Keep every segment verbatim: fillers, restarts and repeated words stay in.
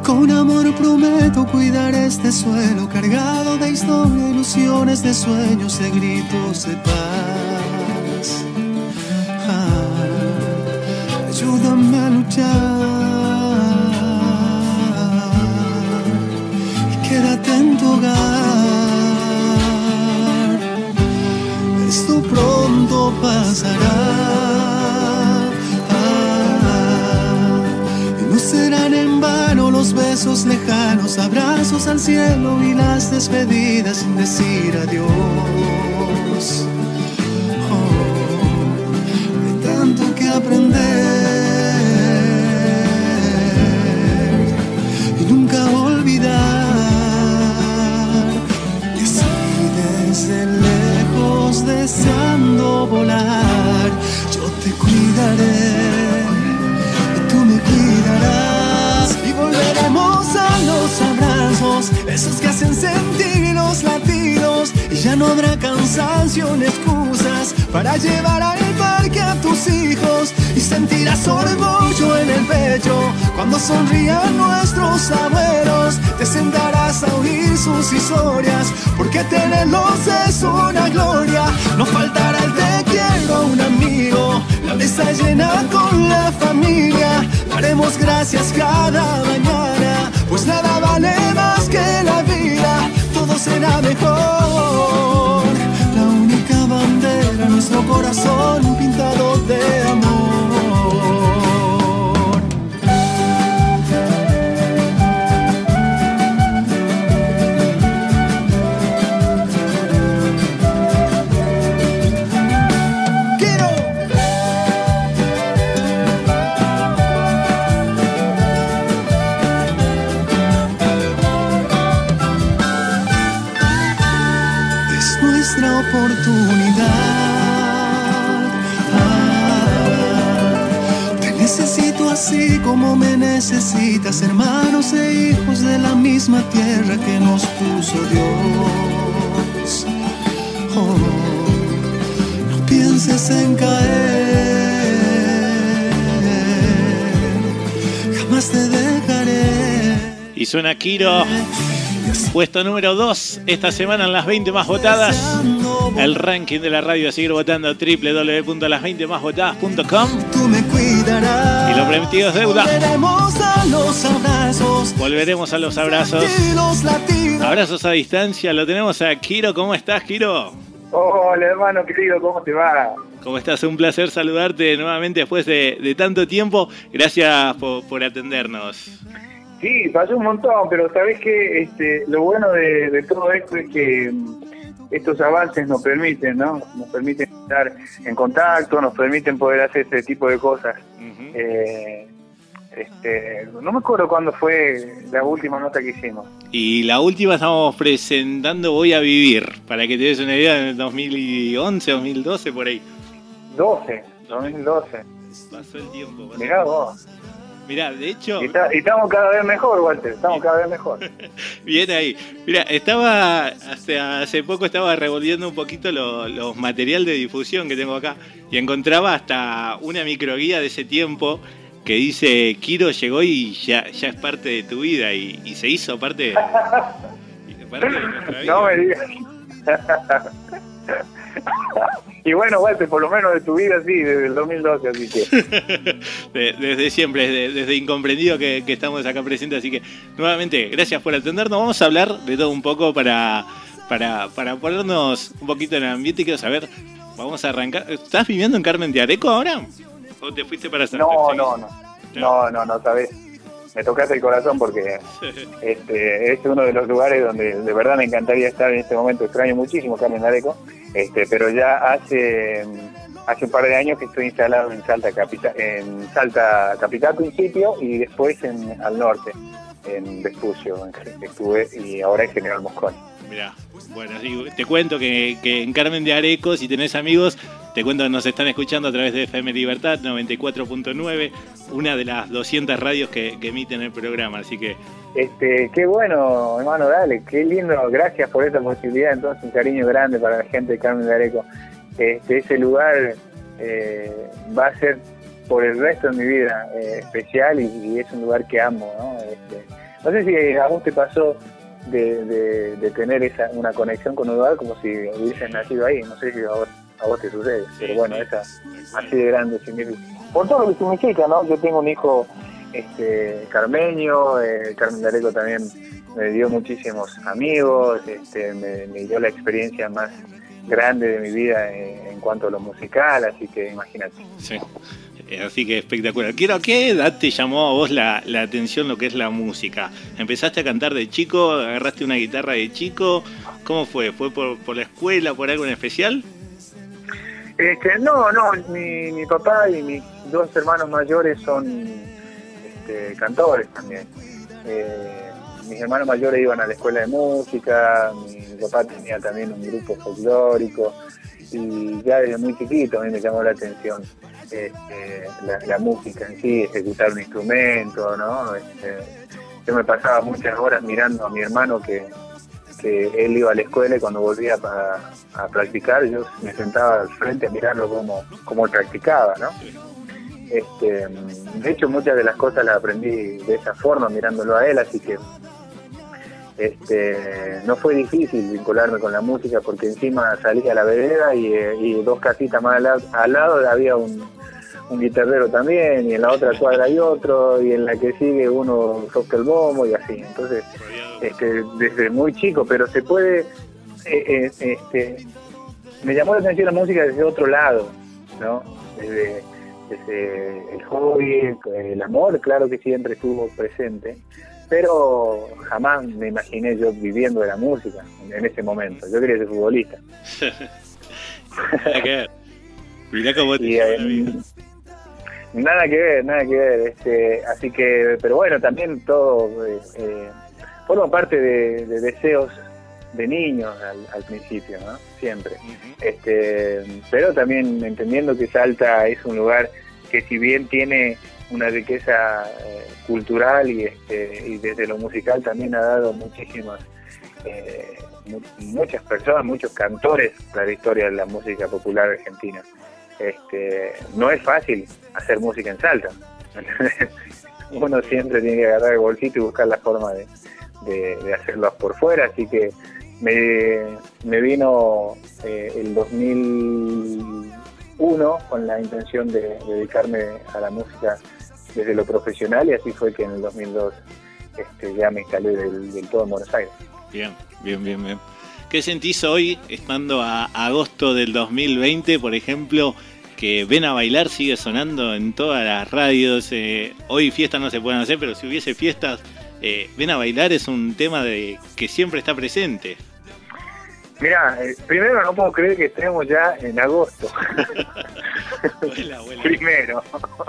Con amor prometo cuidar este suelo cargado de historia, ilusiones, de sueños, de gritos de paz. Ah, ayúdame a luchar y quédate en tu hogar. Esto pronto pasará. No serán en vano los besos lejanos, abrazos al cielo y las despedidas sin decir adiós. Oh, hay tanto que aprender y nunca olvidar. Y así desde lejos deseando volar, yo te cuidaré. Y volveremos a los abrazos, esos que hacen sentir los latidos. Y ya no habrá cansancio ni excusas para llevar al parque a tus hijos. Y sentirás orgullo en el pecho cuando sonrían nuestros abuelos. Te sentarás a oír sus historias, porque tenerlos es una gloria. No faltará el te quiero a un amigo, la mesa llena con la familia. Daremos gracias cada mañana, pues nada vale más que la vida. Todo será mejor. La única bandera, nuestro corazón pintado de amor. Oportunidad. Ah, te necesito así como me necesitas, hermanos e hijos de la misma tierra que nos puso Dios. Oh, no pienses en caer, jamás te dejaré. Y suena Kiro. Puesto número dos esta semana en las veinte más votadas. El ranking de la radio a seguir votando, doble u doble u doble u punto las veinte más votadas punto com. Y lo prometido es deuda. Volveremos a los abrazos. Abrazos a distancia. Lo tenemos a Kiro. ¿Cómo estás, Kiro? Hola, hermano querido, ¿cómo te va? ¿Cómo estás? Un placer saludarte nuevamente después de, de tanto tiempo. Gracias por, por atendernos. Sí, pasó un montón, pero sabés que este, lo bueno de, de todo esto es que estos avances nos permiten, ¿no? Nos permiten estar en contacto, nos permiten poder hacer este tipo de cosas. Uh-huh. eh, este, no me acuerdo cuándo fue la última nota que hicimos. Y la última estamos presentando Voy a Vivir, para que te des una idea, en el dos mil once, dos mil doce, por ahí. doce, dos mil doce. Pasó el tiempo. Pasó Mirá vos. Mirá, de hecho... Y, está, y estamos cada vez mejor, Walter, estamos cada vez mejor. Bien ahí. Mira, estaba, hace, hace poco estaba revolviendo un poquito los lo material de difusión que tengo acá y encontraba hasta una microguía de ese tiempo que dice, Kiro llegó y ya, ya es parte de tu vida y, y se hizo parte de, parte de nuestra vida. No me digas. Y bueno, Walter, por lo menos de tu vida, sí, desde el dos mil doce, así que... Desde siempre, desde, desde incomprendido que, que estamos acá presentes, así que nuevamente, gracias por atendernos. Vamos a hablar de todo un poco para, para, para ponernos un poquito en el ambiente y quiero saber, vamos a arrancar. ¿Estás viviendo en Carmen de Areco ahora? ¿O te fuiste para San No, no, no, no, no, no, sabés. Me tocaste el corazón porque este, es uno de los lugares donde de verdad me encantaría estar en este momento. Extraño muchísimo Carmen de Areco, este, pero ya hace hace un par de años que estoy instalado en Salta Capital, en Salta Capital al principio y después en al norte, en Vespucio, estuve y ahora en General Mosconi. Mirá, bueno, sí, te cuento que, que en Carmen de Areco, si tenés amigos, te cuento que nos están escuchando a través de F M Libertad noventa y cuatro punto nueve, una de las doscientas radios que, que emiten el programa, así que... Este, qué bueno, hermano, dale, qué lindo, gracias por esta posibilidad, entonces un cariño grande para la gente de Carmen de Areco. Este, ese lugar eh, va a ser por el resto de mi vida eh, especial y, y es un lugar que amo, ¿no? Este, no sé si a vos te pasó de, de, de tener esa una conexión con un lugar como si hubieses nacido ahí, no sé si a vos, a vos te sucede, sí, pero bueno, sí, esa así de grande significa. Por todo lo que significa, ¿no? Yo tengo un hijo este, carmeño, eh, Carmen D'Areco también me dio muchísimos amigos, este, me, me dio la experiencia más grande de mi vida en, en cuanto a lo musical, así que imagínate. Sí, así que espectacular. Quiero, ¿a qué edad te llamó a vos la, la atención lo que es la música? ¿Empezaste a cantar de chico? ¿Agarraste una guitarra de chico? ¿Cómo fue? ¿Fue por, por la escuela, por algo en especial? Este, no, no, mi, mi papá y mis dos hermanos mayores son este, cantores también. Eh, mis hermanos mayores iban a la escuela de música, mi papá tenía también un grupo folclórico y ya desde muy chiquito a mí me llamó la atención este, la, la música en sí, ejecutar un instrumento, ¿no? Este, yo me pasaba muchas horas mirando a mi hermano que, que él iba a la escuela y cuando volvía a, a practicar yo me sentaba al frente a mirarlo como, como practicaba, ¿no? Este, de hecho muchas de las cosas las aprendí de esa forma mirándolo a él, así que Este, no fue difícil vincularme con la música porque encima salí a la vereda y, y dos casitas más al lado, al lado había un, un guitarrero también y en la otra cuadra hay otro y en la que sigue uno toca el bombo y así. Entonces, este, desde muy chico, pero se puede, eh, eh, este, me llamó la atención la música desde otro lado, ¿no? Desde, desde el hobby, el amor, claro que siempre estuvo presente. Pero jamás me imaginé yo viviendo de la música en ese momento. Yo quería ser futbolista. Nada que ver. Mirá cómo te y, eh, nada que ver, nada que ver. Este, así que, pero bueno, también todo eh, eh, forma parte de, de deseos de niños al, al principio, ¿no? Siempre. Uh-huh. Este, pero también entendiendo que Salta es un lugar que si bien tiene una riqueza eh, cultural y este y desde lo musical también ha dado muchísimas eh, mu muchas personas, muchos cantores para la historia de la música popular argentina. Este, no es fácil hacer música en Salta. Uno siempre tiene que agarrar el bolsito y buscar la forma de, de, de hacerlo por fuera, así que me, me vino eh, el dos mil uno con la intención de, de dedicarme a la música desde lo profesional y así fue que en el dos mil dos este, ya me instalé del, del todo en Buenos Aires. Bien, bien, bien, bien. ¿Qué sentís hoy, estando a agosto del dos mil veinte, por ejemplo, que Ven a Bailar sigue sonando en todas las radios? Eh, hoy fiestas no se pueden hacer, pero si hubiese fiestas, eh, Ven a Bailar es un tema de que siempre está presente. Mirá, eh, primero no puedo creer que estemos ya en agosto. Vuela, vuela. Primero.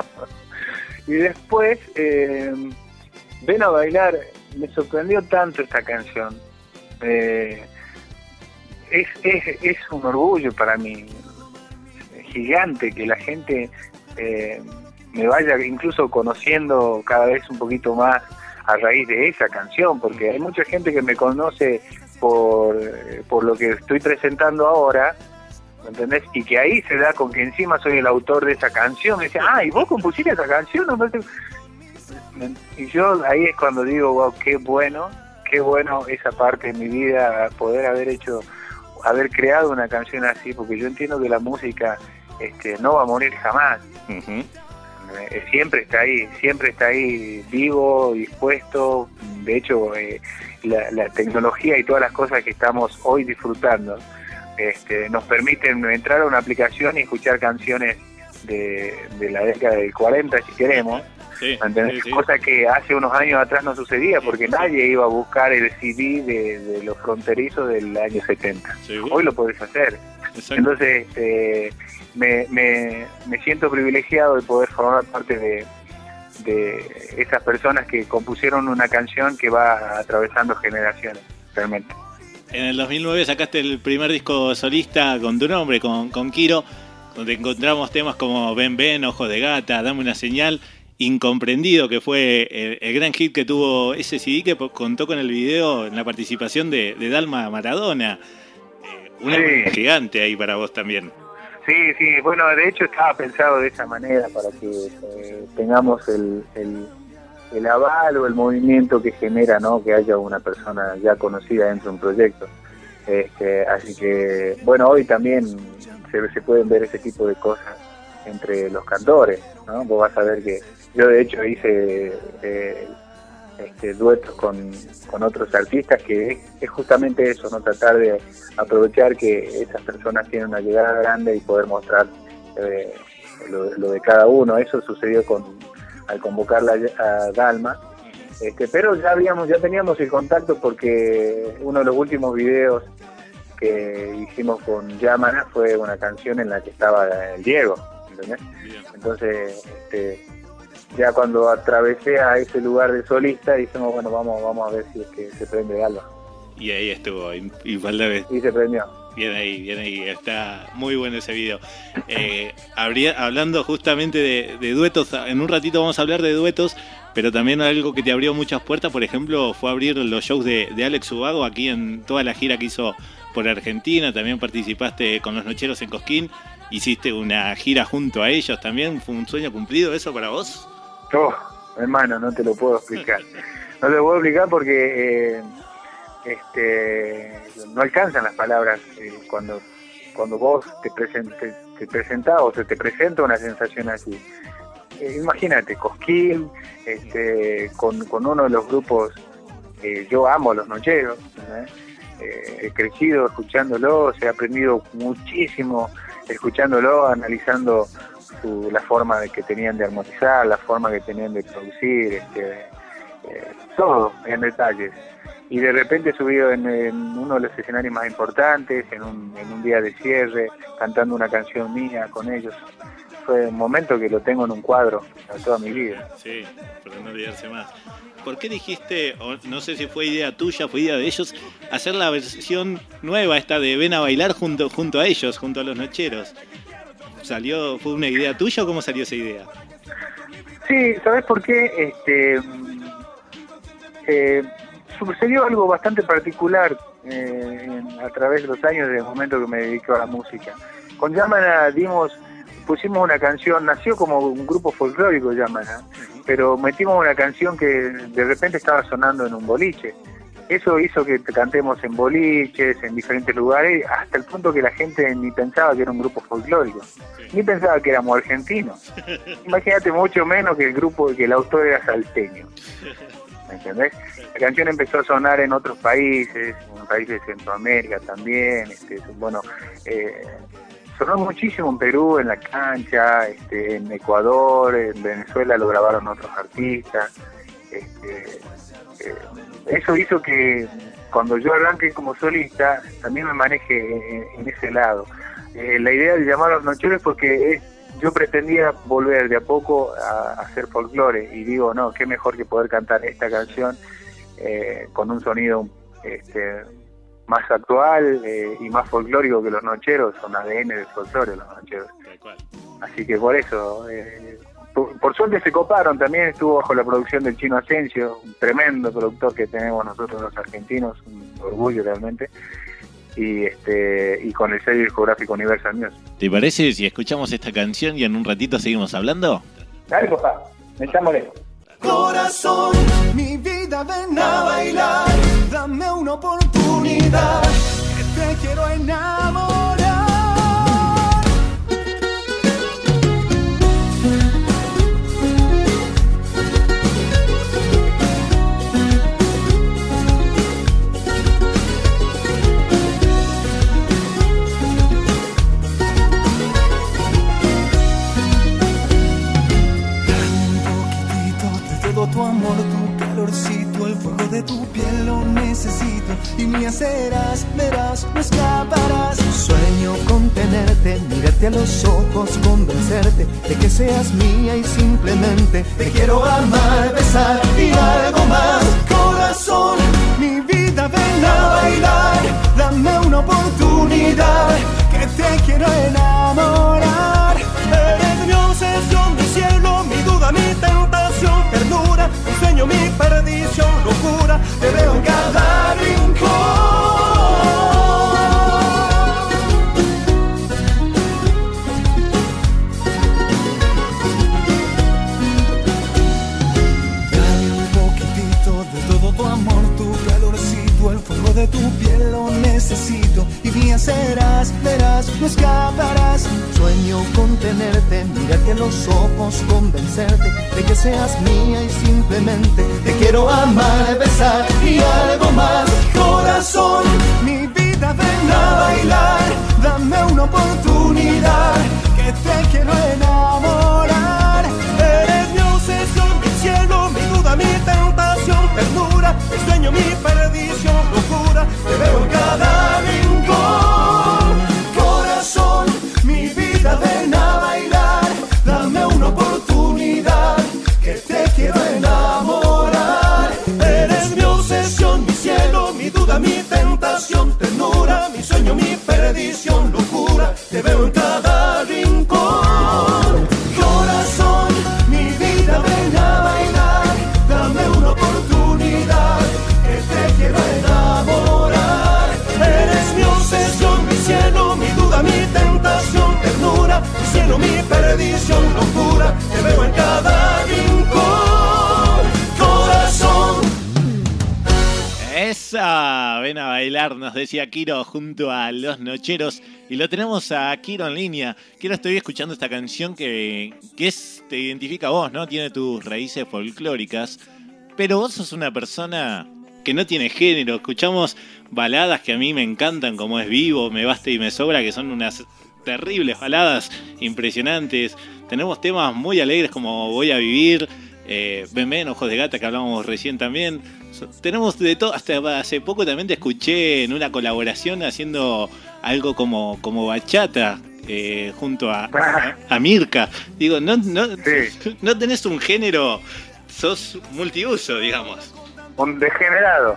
Y después, eh, Ven a Bailar, me sorprendió tanto esta canción. Eh, es, es, es un orgullo para mí, gigante, que la gente eh, me vaya incluso conociendo cada vez un poquito más a raíz de esa canción, porque hay mucha gente que me conoce por, por lo que estoy presentando ahora, ¿entendés? Y que ahí se da con que encima soy el autor de esa canción. Me dice, ah, ¿y vos compusiste esa canción? Y yo ahí es cuando digo, wow, qué bueno, qué bueno esa parte de mi vida, poder haber hecho, haber creado una canción así, porque yo entiendo que la música este, no va a morir jamás. Uh-huh. Eh, siempre está ahí, siempre está ahí vivo, dispuesto. De hecho, eh, la, la tecnología y todas las cosas que estamos hoy disfrutando Este, nos permiten entrar a una aplicación y escuchar canciones de, de la década del cuarenta si queremos, sí, sí, sí. Cosa que hace unos años atrás no sucedía porque nadie iba a buscar el C D de, de los fronterizos del año setenta. ¿Seguro? Hoy lo podés hacer. Exacto. Entonces este, me, me, me siento privilegiado de poder formar parte de, de esas personas que compusieron una canción que va atravesando generaciones, realmente. En el dos mil nueve sacaste el primer disco solista con tu nombre, con, con Kiro, donde encontramos temas como Ven Ven, Ojos de Gata, Dame una Señal, Incomprendido, que fue el, el gran hit que tuvo ese C D, que contó con el video en la participación de, de Dalma Maradona. Eh, una sí. Gigante ahí para vos también. Sí, sí, bueno, de hecho estaba pensado de esa manera para que eh, tengamos el, el, el aval o el movimiento que genera, ¿no?, que haya una persona ya conocida dentro de un proyecto. Este, así que, bueno, hoy también se, se pueden ver ese tipo de cosas entre los cantores, ¿no? Vos vas a ver que yo de hecho hice eh, este, duetos con, con otros artistas, que es, es justamente eso, ¿no? Tratar de aprovechar que esas personas tienen una llegada grande y poder mostrar eh, lo, lo de cada uno. Eso sucedió con al convocarla a Dalma, este, pero ya habíamos, ya teníamos el contacto, porque uno de los últimos videos que hicimos con Yamana fue una canción en la que estaba el Diego, ¿entendés? Entonces, este, ya cuando atravesé a ese lugar de solista, dijimos, bueno, vamos, vamos a ver si es que se prende algo. Y ahí estuvo, igual de vez. Y se prendió. Bien ahí, bien ahí, está muy bueno ese video. Eh, habría, hablando justamente de, de duetos, en un ratito vamos a hablar de duetos, pero también algo que te abrió muchas puertas, por ejemplo, fue abrir los shows de, de Alex Ubago aquí en toda la gira que hizo por Argentina. También participaste con Los Nocheros en Cosquín, hiciste una gira junto a ellos también. ¿Fue un sueño cumplido eso para vos? Oh, hermano, no te lo puedo explicar. No te lo puedo explicar porque... Eh... Este, no alcanzan las palabras eh, cuando cuando vos te, present, te, te presentás o se te presenta una sensación así. Eh, imagínate, Cosquín, este, con, con uno de los grupos, eh, yo amo Los Nocheros, ¿eh? Eh, he crecido escuchándolo, he aprendido muchísimo escuchándolo, analizando su, la forma de que tenían de armonizar, la forma que tenían de producir, este, eh, todo en detalles. Y de repente subido en, en uno de los escenarios más importantes, en un, en un día de cierre, cantando una canción mía con ellos. Fue un momento que lo tengo en un cuadro a toda mi vida. Sí, para no olvidarse más. ¿Por qué dijiste, o no sé si fue idea tuya, fue idea de ellos, hacer la versión nueva esta de Ven a Bailar junto, junto a ellos, junto a Los Nocheros? ¿Salió, fue una idea tuya o cómo salió esa idea? Sí, ¿sabes por qué? Este... Eh, sucedió algo bastante particular eh, en, a través de los años, desde el momento que me dediqué a la música. Con Yamana dimos, pusimos una canción, nació como un grupo folclórico Yamana, pero metimos una canción que de repente estaba sonando en un boliche. Eso hizo que cantemos en boliches, en diferentes lugares, hasta el punto que la gente ni pensaba que era un grupo folclórico, ni pensaba que éramos argentinos. Imagínate, mucho menos que el grupo, que el autor era salteño. ¿Me entendés? La canción empezó a sonar en otros países, en países de Centroamérica también, este, bueno, eh, sonó muchísimo en Perú, en la cancha, este, en Ecuador, en Venezuela lo grabaron otros artistas. Este, eh, eso hizo que cuando yo arranqué como solista, también me maneje en, en ese lado. Eh, la idea de llamar a Los Nocheros porque es yo pretendía volver de a poco a, a hacer folclore, y digo, no, qué mejor que poder cantar esta canción eh, con un sonido este, más actual eh, y más folclórico que Los Nocheros. Son A D N del folclore Los Nocheros. Así que por eso, eh, por, por suerte se coparon. También estuvo bajo la producción del Chino Asensio, un tremendo productor que tenemos nosotros los argentinos, un orgullo realmente. Y este y con el sello discográfico Universal Music. ¿Te parece si escuchamos esta canción y en un ratito seguimos hablando? Dale, papá, echámosle. Corazón, mi vida, ven a bailar, dame una oportunidad, que te quiero enamorar. Tu amor, tu calorcito, el fuego de tu piel lo necesito, y me serás, verás, no escaparás. Sueño con tenerte, mirarte a los ojos, convencerte de que seas mía y simplemente te quiero amar, besar y algo más. Corazón, mi vida, ven a bailar, dame una oportunidad, que te quiero enamorar. Eres mi obsesión, mi cielo, mi duda, mi tentación, ternura, mi sueño, mi perdición, locura, te veo en cada rincón. tu amor, tu calorcito, el fuego de tu piel lo necesito. Y mía serás, verás, no escaparás. Sueño con tenerte, mirarte en los ojos, convencerte de que seas mía y simplemente te quiero amar, besar y algo más. Corazón, mi vida, ven a bailar, dame una oportunidad, que te quiero enamorar. Eres mi obsesión, mi cielo, mi duda, mi tentación, ternura, mi sueño, mi perdición, locura, te veo en cada rincón. Corazón, mi vida, ven a bailar, dame una oportunidad, que te quiero enamorar. Eres mi obsesión, mi cielo, mi duda, mi tentación, ternura, mi sueño, mi perdición, locura, te veo en cada rincón. Corazón, mi vida, ven a bailar, dame una oportunidad, que te quiero enamorar. Eres mi obsesión, mi cielo, mi duda, mi tentación, ternura, mi cielo, mi perdición, locura, te veo en cada rincón. Corazón. Esa, ven a bailar, nos decía Kiro junto a Los Nocheros. Y lo tenemos a Kiro en línea. Kiro, estoy escuchando esta canción que, que es, te identifica a vos, ¿no? Tiene tus raíces folclóricas. Pero vos sos una persona que no tiene género. Escuchamos baladas que a mí me encantan, como Es Vivo, Me Basta y Me Sobra, que son unas terribles baladas impresionantes. Tenemos temas muy alegres como Voy a Vivir, eh, Ven Ven, Ojos de Gata, que hablábamos recién también. So, tenemos de todo. Hasta hace poco también te escuché en una colaboración haciendo algo como, como bachata eh, junto a, a, a Mirka. Digo, no, no, sí. no tenés un género, sos multiuso, digamos. Un degenerado.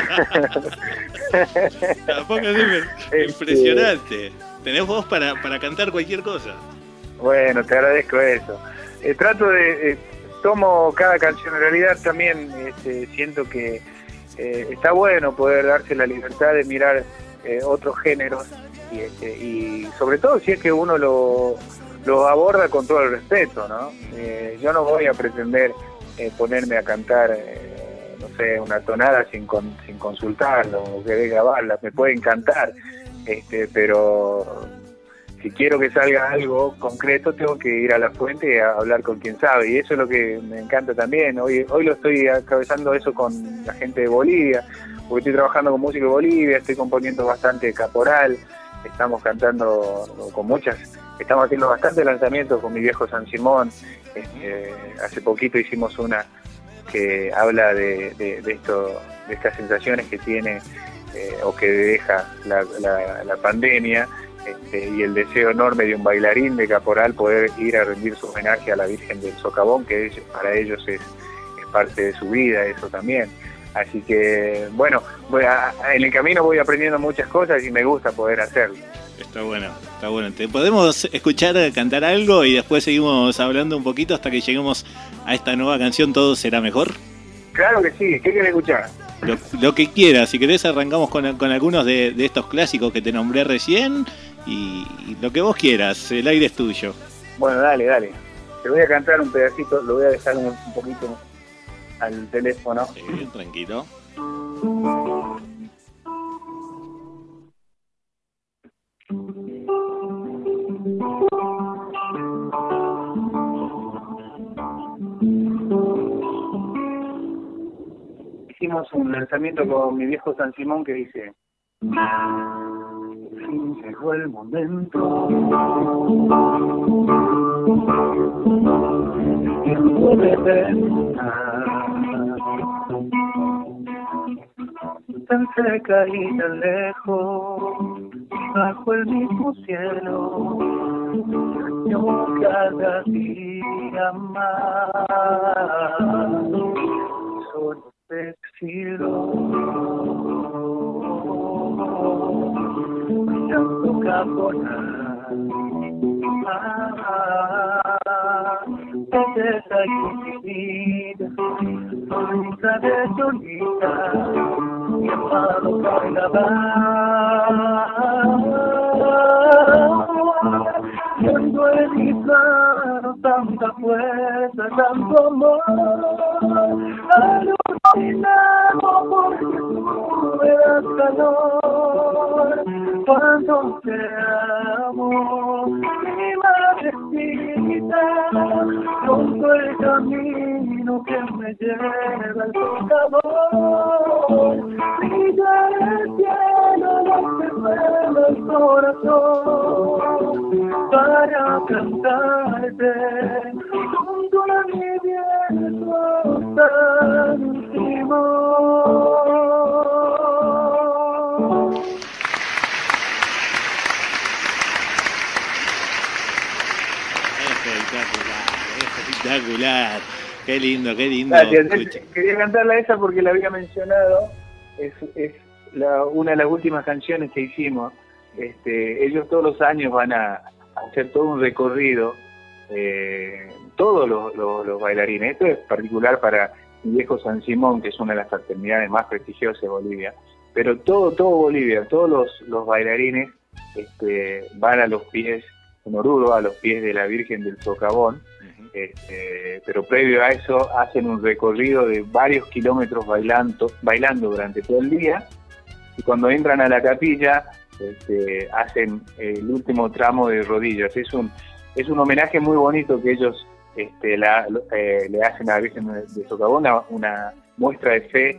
Tampoco es impresionante. Tenés voz para, para cantar cualquier cosa. Bueno, te agradezco eso. Eh, trato de... Eh, tomo cada canción. En realidad también este, siento que eh, está bueno poder darse la libertad de mirar eh, otros géneros y, este, y sobre todo si es que uno lo, lo aborda con todo el respeto, ¿no? Eh, yo no voy a pretender eh, ponerme a cantar... Eh, no sé, una tonada sin con, sin consultarlo o querer grabarla, me puede encantar, este, pero si quiero que salga algo concreto tengo que ir a la fuente y a hablar con quien sabe, y eso es lo que me encanta también. Hoy, hoy lo estoy atravesando eso con la gente de Bolivia, porque estoy trabajando con música de Bolivia, estoy componiendo bastante caporal, estamos cantando con muchas, estamos haciendo bastante lanzamientos con mi viejo San Simón. Este, hace poquito hicimos una que habla de, de, de esto, de estas sensaciones que tiene eh, o que deja la, la, la pandemia, este, y el deseo enorme de un bailarín de caporal poder ir a rendir su homenaje a la Virgen del Socavón, que es, para ellos es, es parte de su vida, eso también. Así que, bueno, voy a, en el camino voy aprendiendo muchas cosas y me gusta poder hacerlo. Está bueno, está bueno. ¿Te podemos escuchar cantar algo y después seguimos hablando un poquito hasta que lleguemos a esta nueva canción, Todo Será Mejor? Claro que sí. ¿Qué querés escuchar? Lo, lo que quieras. Si querés arrancamos con, con algunos de, de estos clásicos que te nombré recién y, y lo que vos quieras. El aire es tuyo. Bueno, dale, dale. Te voy a cantar un pedacito, lo voy a dejar un, un poquito al teléfono. Sí, tranquilo. Hicimos un lanzamiento con mi viejo San Simón que dice: llegó el momento que no puede terminar, tan cerca y tan lejos, bajo el mismo cielo, yo cada día más solo te exilo, mirando caporal, belleza y vida, sonrisa de solita, llamado carnaval. Tengo en mis manos tanta fuerza, tanto amor, alucinamos calor cuando te amo, mi madrecita, pronto el camino que me lleva al tocador, brilla el cielo, no se mueve el corazón, para cantarte, junto a mi viento tan íntimo. Espectacular, espectacular. Qué lindo, qué lindo. Gracias. Quería cantarla esa porque la había mencionado. Es, es la, una de las últimas canciones que hicimos. Este, ellos todos los años van a, a hacer todo un recorrido. Eh, todos los, los, los bailarines. Esto es particular para el viejo San Simón, que es una de las fraternidades más prestigiosas de Bolivia. Pero todo, todo Bolivia, todos los, los bailarines este, van a los pies, en Oruro, a los pies de la Virgen del Socavón. Este, pero previo a eso hacen un recorrido de varios kilómetros bailando, bailando durante todo el día, y cuando entran a la capilla este, hacen el último tramo de rodillas. Es un es un homenaje muy bonito que ellos este, la, eh, le hacen a la Virgen de Socavón, una, una muestra de fe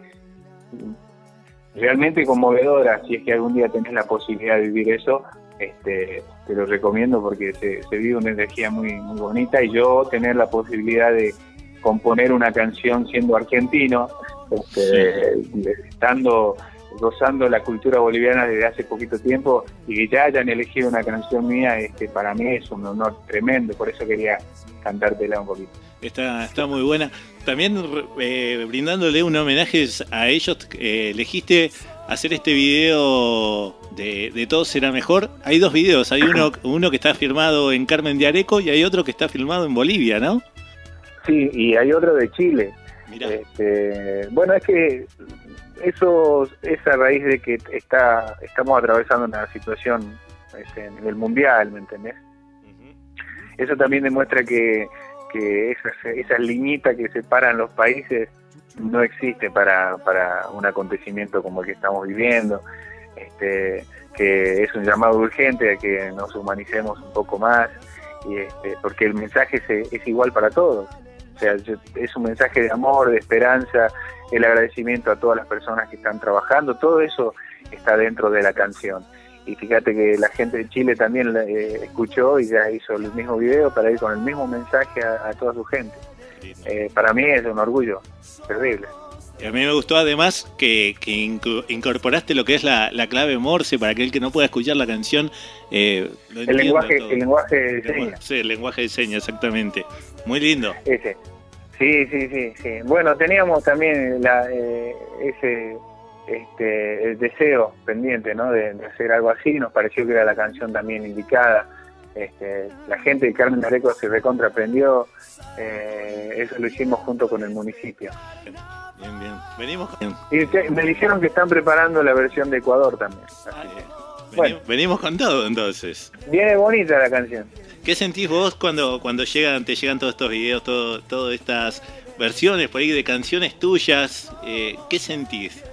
realmente conmovedora. Si es que algún día tenés la posibilidad de vivir eso, Este, te lo recomiendo porque se, se vive una energía muy, muy bonita, y yo tener la posibilidad de componer una canción siendo argentino, este, sí. estando gozando la cultura boliviana desde hace poquito tiempo, y que ya hayan elegido una canción mía, este, para mí es un honor tremendo, por eso quería cantártela un poquito. Está, está muy buena. También eh, brindándole un homenaje a ellos, eh, elegiste hacer este video de, de Todo Será Mejor. Hay dos videos, hay uno, uno que está filmado en Carmen de Areco y hay otro que está filmado en Bolivia, ¿no? Sí, y hay otro de Chile. Este, bueno, es que eso es a raíz de que está estamos atravesando una situación este, a nivel mundial, ¿me entendés? Uh-huh. Eso también demuestra que, que esas, esas liñitas que separan los países no existe para, para un acontecimiento como el que estamos viviendo, este, que es un llamado urgente a que nos humanicemos un poco más, y este, porque el mensaje es, es igual para todos. O sea, es un mensaje de amor, de esperanza, el agradecimiento a todas las personas que están trabajando, todo eso está dentro de la canción. Y fíjate que la gente de Chile también eh, escuchó y ya hizo el mismo video para ir con el mismo mensaje a, a toda su gente. Eh, para mí es un orgullo terrible. Y a mí me gustó además que, que incorporaste lo que es la, la clave Morse para aquel que no pueda escuchar la canción. Eh, lo el, lenguaje, el lenguaje de señas. Sí, el lenguaje de señas, exactamente. Muy lindo. Ese. Sí, sí, sí, sí. Bueno, teníamos también la, eh, ese este, el deseo pendiente, ¿no? De, de hacer algo así. Nos pareció que era la canción también indicada. Este, la gente de Carmen de Areco se recontra aprendió, eh, eso lo hicimos junto con el municipio. Bien, bien. Venimos con... Y te, me dijeron que están preparando la versión de Ecuador también. Así ah, que, venimos, bueno. venimos con todo entonces. Viene bonita la canción. ¿Qué sentís vos cuando cuando llegan te llegan todos estos videos, todo, todas estas versiones por ahí de canciones tuyas? Eh, ¿Qué sentís?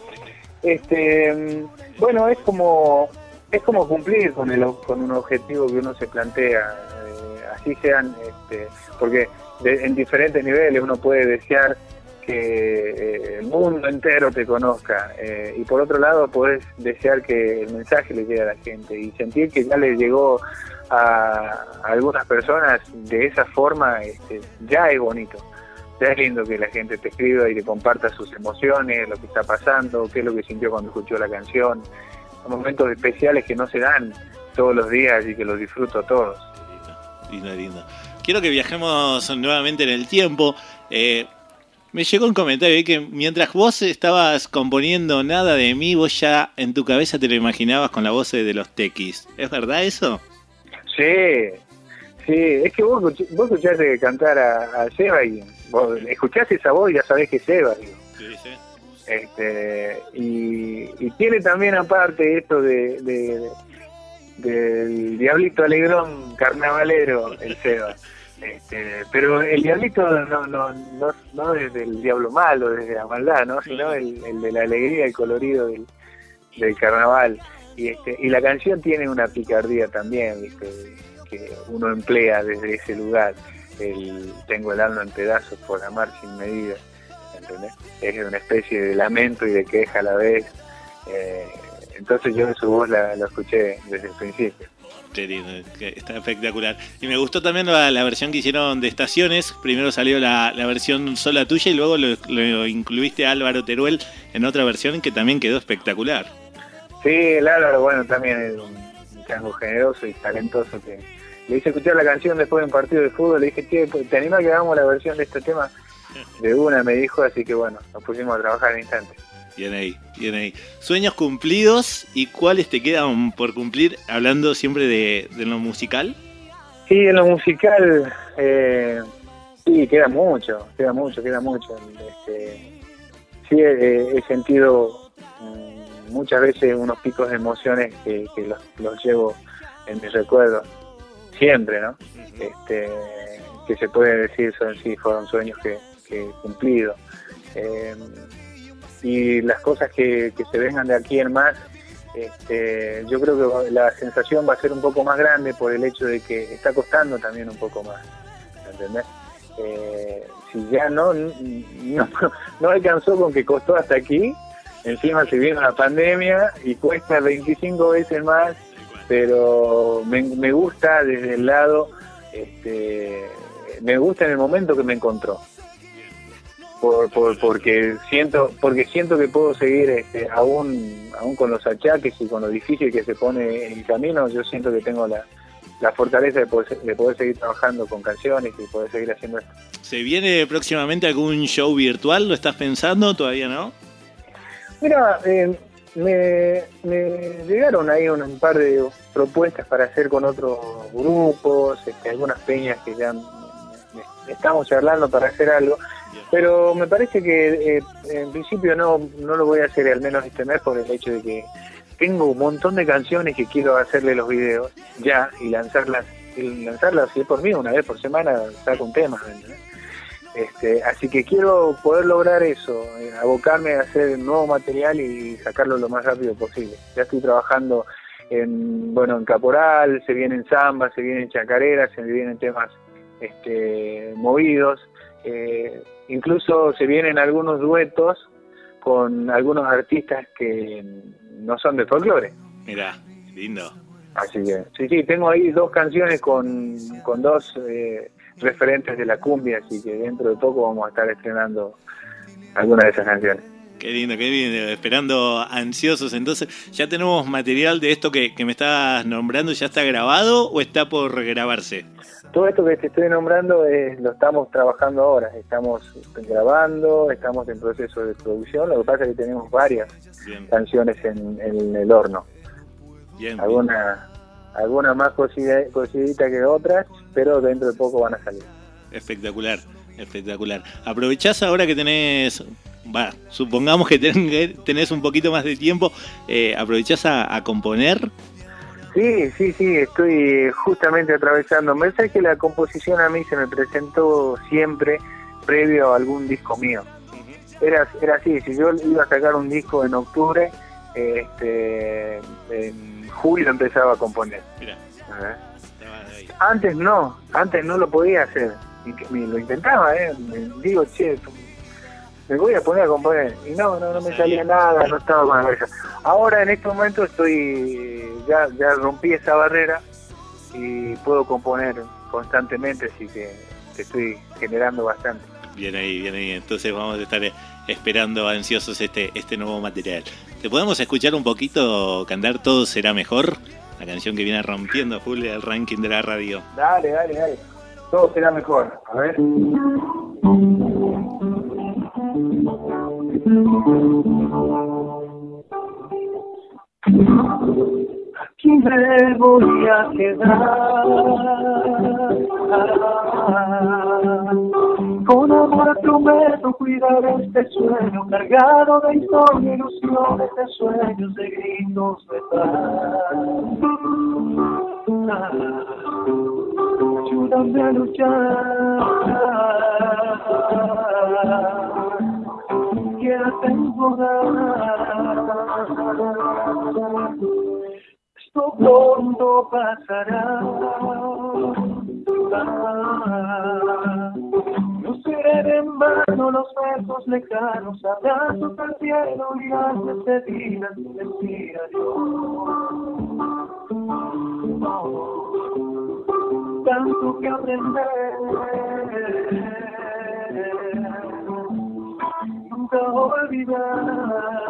Este, bueno, es como es como cumplir con el con un objetivo que uno se plantea, eh, así sean, este, porque de, en diferentes niveles uno puede desear que eh, el mundo entero te conozca, eh, y por otro lado podés desear que el mensaje le llegue a la gente y sentir que ya le llegó a, a algunas personas de esa forma, este, ya es bonito. Ya es lindo que la gente te escriba y te comparta sus emociones, lo que está pasando, qué es lo que sintió cuando escuchó la canción. Son momentos especiales que no se dan todos los días y que los disfruto todos. Lindo, lindo. Quiero que viajemos nuevamente en el tiempo. Eh, me llegó un comentario ahí que mientras vos estabas componiendo Nada de mí, vos ya en tu cabeza te lo imaginabas con la voz de Los Tequis. ¿Es verdad eso? Sí, sí. Es que vos, vos escuchaste cantar a, a Seba y vos escuchás esa voz y ya sabés que es Seba. Digo. Sí, sí. Este, y, y tiene también aparte esto de, de del Diablito Alegrón carnavalero, el Seba. Este, pero el Diablito no, no, no, no desde el diablo malo, desde la maldad, ¿no? Sino el, el de la alegría, el colorido del, del carnaval. Y, este, y la canción tiene una picardía también, ¿viste? Que uno emplea desde ese lugar. El tengo el alma en pedazos por amar sin medida, ¿entendés? Es una especie de lamento y de queja a la vez. Eh, entonces yo en su voz la, la escuché desde el principio. Está espectacular. Y me gustó también la, la versión que hicieron de Estaciones. Primero salió la, la versión sola tuya y luego lo, lo incluiste a Álvaro Teruel en otra versión que también quedó espectacular. Sí, el Álvaro, bueno, también es un chango generoso y talentoso que le hice escuchar la canción después de un partido de fútbol. Le dije, che, ¿te animás que hagamos la versión de este tema? De una me dijo, así que bueno, nos pusimos a trabajar en instante. Bien ahí, bien ahí. Sueños cumplidos, ¿y cuáles te quedan por cumplir? Hablando siempre de, de lo musical. Sí, en lo musical, eh, sí, queda mucho, queda mucho, queda mucho. Este, sí, he, he sentido um, muchas veces unos picos de emociones que, que los, los llevo en mis recuerdos, siempre, ¿no? Uh-huh. Este, que se puede decir, son, sí, fueron sueños que, que he cumplido. Eh, y las cosas que, que se vengan de aquí en más, este, yo creo que la sensación va a ser un poco más grande por el hecho de que está costando también un poco más, ¿entendés? Eh, si ya no, no no alcanzó con que costó hasta aquí, encima se viene la pandemia y cuesta veinticinco veces más, pero me, me gusta desde el lado, este, me gusta en el momento que me encontró. Por, por, porque siento porque siento que puedo seguir este, aún aún con los achaques y con lo difícil que se pone en el camino. Yo siento que tengo la, la fortaleza de poder, de poder seguir trabajando con canciones y poder seguir haciendo esto. ¿Se viene próximamente algún show virtual? ¿Lo estás pensando? ¿Todavía no? Mira, eh, me, me llegaron ahí un, un par de propuestas para hacer con otros grupos, este, algunas peñas que ya estamos charlando para hacer algo. Pero me parece que eh, en principio no no lo voy a hacer, al menos este mes, por el hecho de que tengo un montón de canciones que quiero hacerle los videos ya y lanzarlas, y lanzarlas si es por mí, una vez por semana saco un tema, ¿entendés? Este, así que quiero poder lograr eso, eh, abocarme a hacer nuevo material y sacarlo lo más rápido posible. Ya estoy trabajando en bueno en caporal, se vienen zambas, se vienen chacareras, se vienen temas este, movidos. Eh, incluso se vienen algunos duetos con algunos artistas que no son de folclore. Mirá, lindo. Así que, sí, sí, tengo ahí dos canciones con, con dos eh, referentes de la cumbia, así que dentro de poco vamos a estar estrenando algunas de esas canciones. Qué lindo, qué lindo, esperando ansiosos. Entonces, ¿ya tenemos material de esto que, que me estás nombrando? ¿Ya está grabado o está por grabarse? Todo esto que te estoy nombrando es, lo estamos trabajando ahora, estamos grabando, estamos en proceso de producción, lo que pasa es que tenemos varias bien. canciones en, en el horno. Bien, alguna, bien. alguna más cosidita que otras, pero dentro de poco van a salir. Espectacular, espectacular. Aprovechás ahora que tenés, va, supongamos que tenés un poquito más de tiempo, eh, aprovechás a, a componer. Sí, sí, sí, estoy justamente atravesando. Me parece que la composición a mí se me presentó siempre previo a algún disco mío. Era, era así, si yo iba a sacar un disco en octubre, este, en julio empezaba a componer. Mirá. Antes no, antes no lo podía hacer. Y lo intentaba, ¿eh? Me digo, che, me voy a poner a componer. Y no, no, no me salía nada, no estaba con la cabeza. Ahora en este momento estoy, ya, ya rompí esa barrera y puedo componer constantemente, así que te estoy generando bastante. Bien ahí, bien ahí. Entonces vamos a estar esperando ansiosos este, este nuevo material. ¿Te podemos escuchar un poquito cantar Todo Será Mejor? La canción que viene rompiendo full el ranking de la radio. Dale, dale, dale. Todo será mejor. A ver. Aquí me voy a quedar, con amor prometo cuidar este sueño cargado de historia, ilusiones, de sueños, de gritos de paz. Ayúdame a luchar, quiero temporar esto pronto pasará. Ah, no serán en vano los besos lejanos, abrazos al cielo y las despedidas sin decir adiós. Oh, tanto que aprender, nunca olvidar.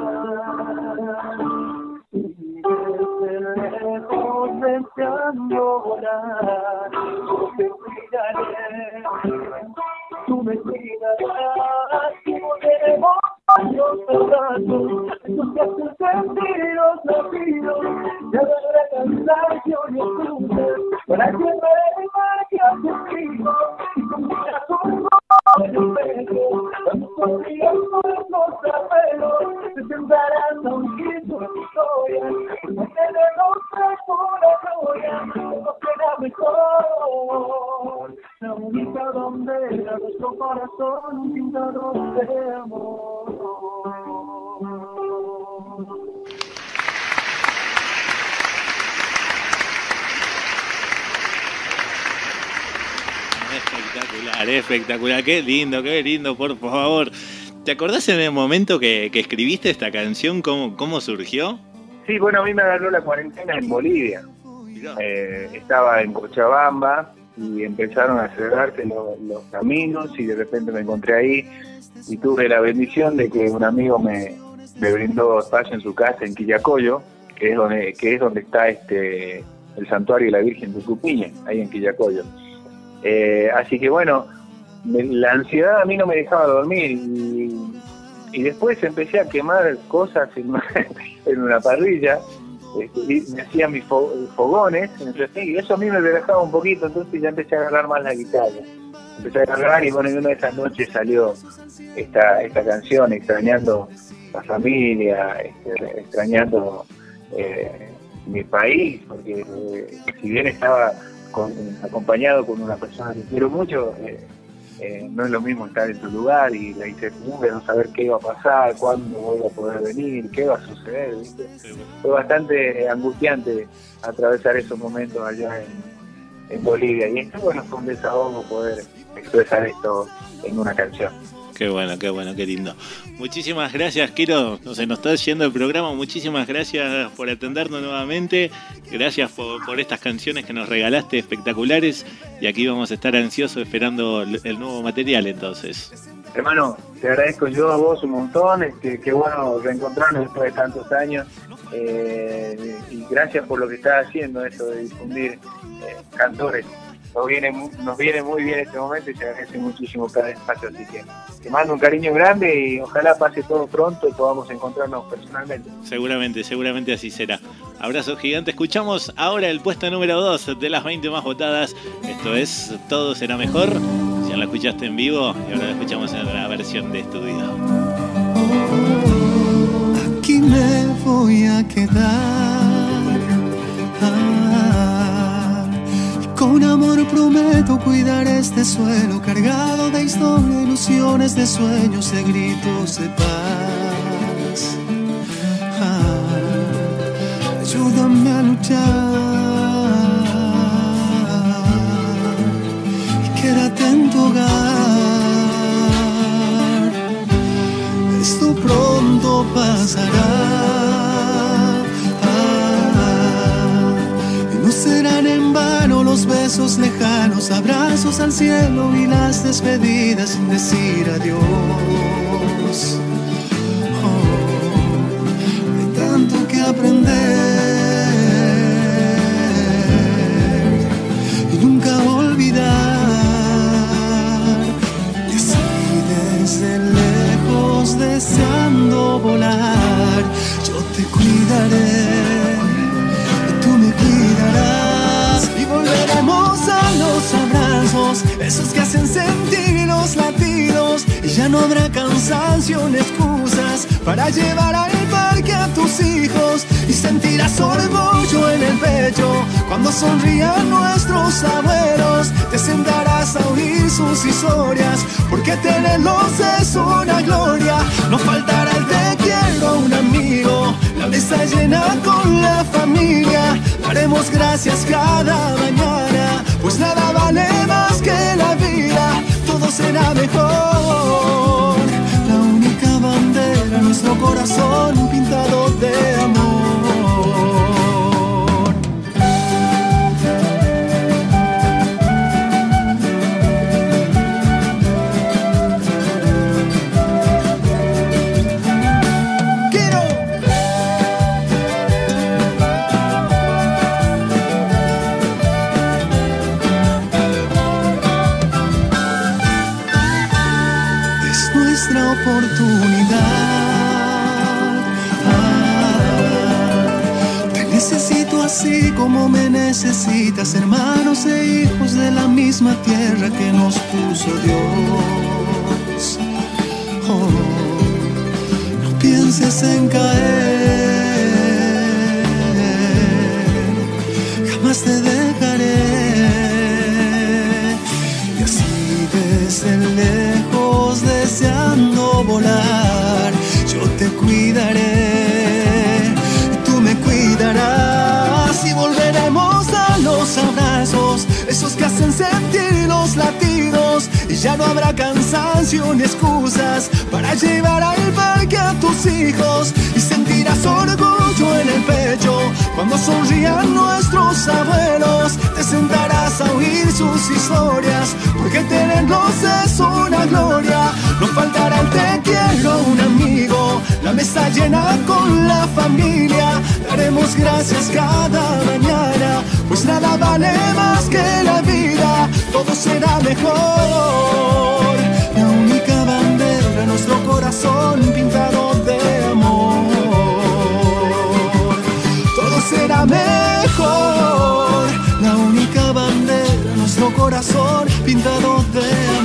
Desde lejos deseando volar, yo te cuidaré, tú me cuidarás, y volveremos los abrazos, esos que hacen sentir los latidos, ya no habrá cansancio ni excusas, para que me vaya contigo, y con mi corazón en el pecho, cuando sonrías nuestros abuelos, te sentarás a un quinto de historia, porque tenemos una gloria, no será mejor, la única bandera de nuestro corazón, un pintador de amor. Espectacular, espectacular, qué lindo, qué lindo, por favor. ¿Te acordás en el momento que, que escribiste esta canción, cómo, cómo surgió? Sí, bueno, a mí me agarró la cuarentena en Bolivia. Eh, estaba en Cochabamba y empezaron a cerrarse los, los caminos y de repente me encontré ahí y tuve la bendición de que un amigo me, me brindó espacio en su casa en Quillacollo, que es donde, que es donde está este el santuario de la Virgen de Tucupiña, ahí en Quillacollo. Eh, así que bueno, me, la ansiedad a mí no me dejaba dormir y, y después empecé a quemar cosas en una, en una parrilla, este, y me hacía mis fo, fogones y eso a mí me relajaba un poquito, entonces ya empecé a agarrar más la guitarra, empecé a agarrar y bueno, en una de esas noches salió esta, esta canción, extrañando la familia, este, extrañando eh, mi país, porque eh, si bien estaba Con, acompañado con una persona que quiero mucho, eh, eh, no es lo mismo estar en tu lugar y la incertidumbre de no saber qué iba a pasar, cuándo voy a poder venir, qué va a suceder, ¿viste? Fue bastante angustiante atravesar esos momentos allá en, en Bolivia y esto, bueno, fue un desahogo poder expresar esto en una canción. Qué bueno, qué bueno, qué lindo. Muchísimas gracias, Quiro. No se nos está yendo el programa. Muchísimas gracias por atendernos nuevamente. Gracias por, por estas canciones que nos regalaste espectaculares. Y aquí vamos a estar ansiosos esperando el, el nuevo material entonces. Hermano, te agradezco yo a vos un montón. Este, qué bueno reencontrarnos después de tantos años. Eh, y gracias por lo que estás haciendo, esto de difundir eh, cantores. Nos viene, nos viene muy bien este momento y se agradece muchísimo cada espacio, así que te mando un cariño grande y ojalá pase todo pronto y podamos encontrarnos personalmente. Seguramente, seguramente así será. Abrazo gigante. Escuchamos ahora el puesto número dos de las veinte más votadas. Esto es Todo Será Mejor. Ya la escuchaste en vivo y ahora la escuchamos en la versión de estudio. Aquí me voy a quedar. Ah, con amor prometo cuidar este suelo cargado de historia, ilusiones, de sueños, de gritos de paz. Ah, ayúdame a luchar y quédate en tu hogar. Esto pronto pasará. No serán en vano los besos lejanos, abrazos al cielo y las despedidas sin decir adiós. Oh, hay tanto que aprender y nunca olvidar. Y así desde lejos deseando volar, yo te cuidaré. Me cuidarás y volveremos a los abrazos, esos que hacen sentir los latidos, y ya no habrá cansancio ni excusas para llevar al parque a tus hijos, y sentirás orgullo en el pecho cuando sonrían nuestros abuelos. Te sentarás a oír sus historias, porque tenerlos es una gloria. No faltará el te quiero, un amigo, la mesa llena con la familia. daremos gracias cada mañana, pues nada vale más que la vida, todo será mejor. La única bandera, nuestro corazón pintado de amor. Oportunidad. Ah, te necesito así como me necesitas, hermanos e hijos de la misma tierra que nos puso Dios. Oh, no pienses en caer, jamás te dejaré. Y así desde lejos deseando volar, yo te cuidaré, tú me cuidarás y volveremos a los abrazos, esos que hacen sentir los latidos, y ya no habrá cansancio ni excusas para llevar al parque a tus hijos, y sentirás orgullo en el pecho cuando sonrían nuestros abuelos, te sentarás a oír sus historias, porque tenerlos es una gloria. No faltará el te quiero, un amigo, la mesa llena con la familia. Daremos gracias cada mañana, pues nada vale más que la vida, todo será mejor. La única bandera, nuestro corazón pintado de amor. Todo será mejor. La única bandera, nuestro corazón pintado de amor.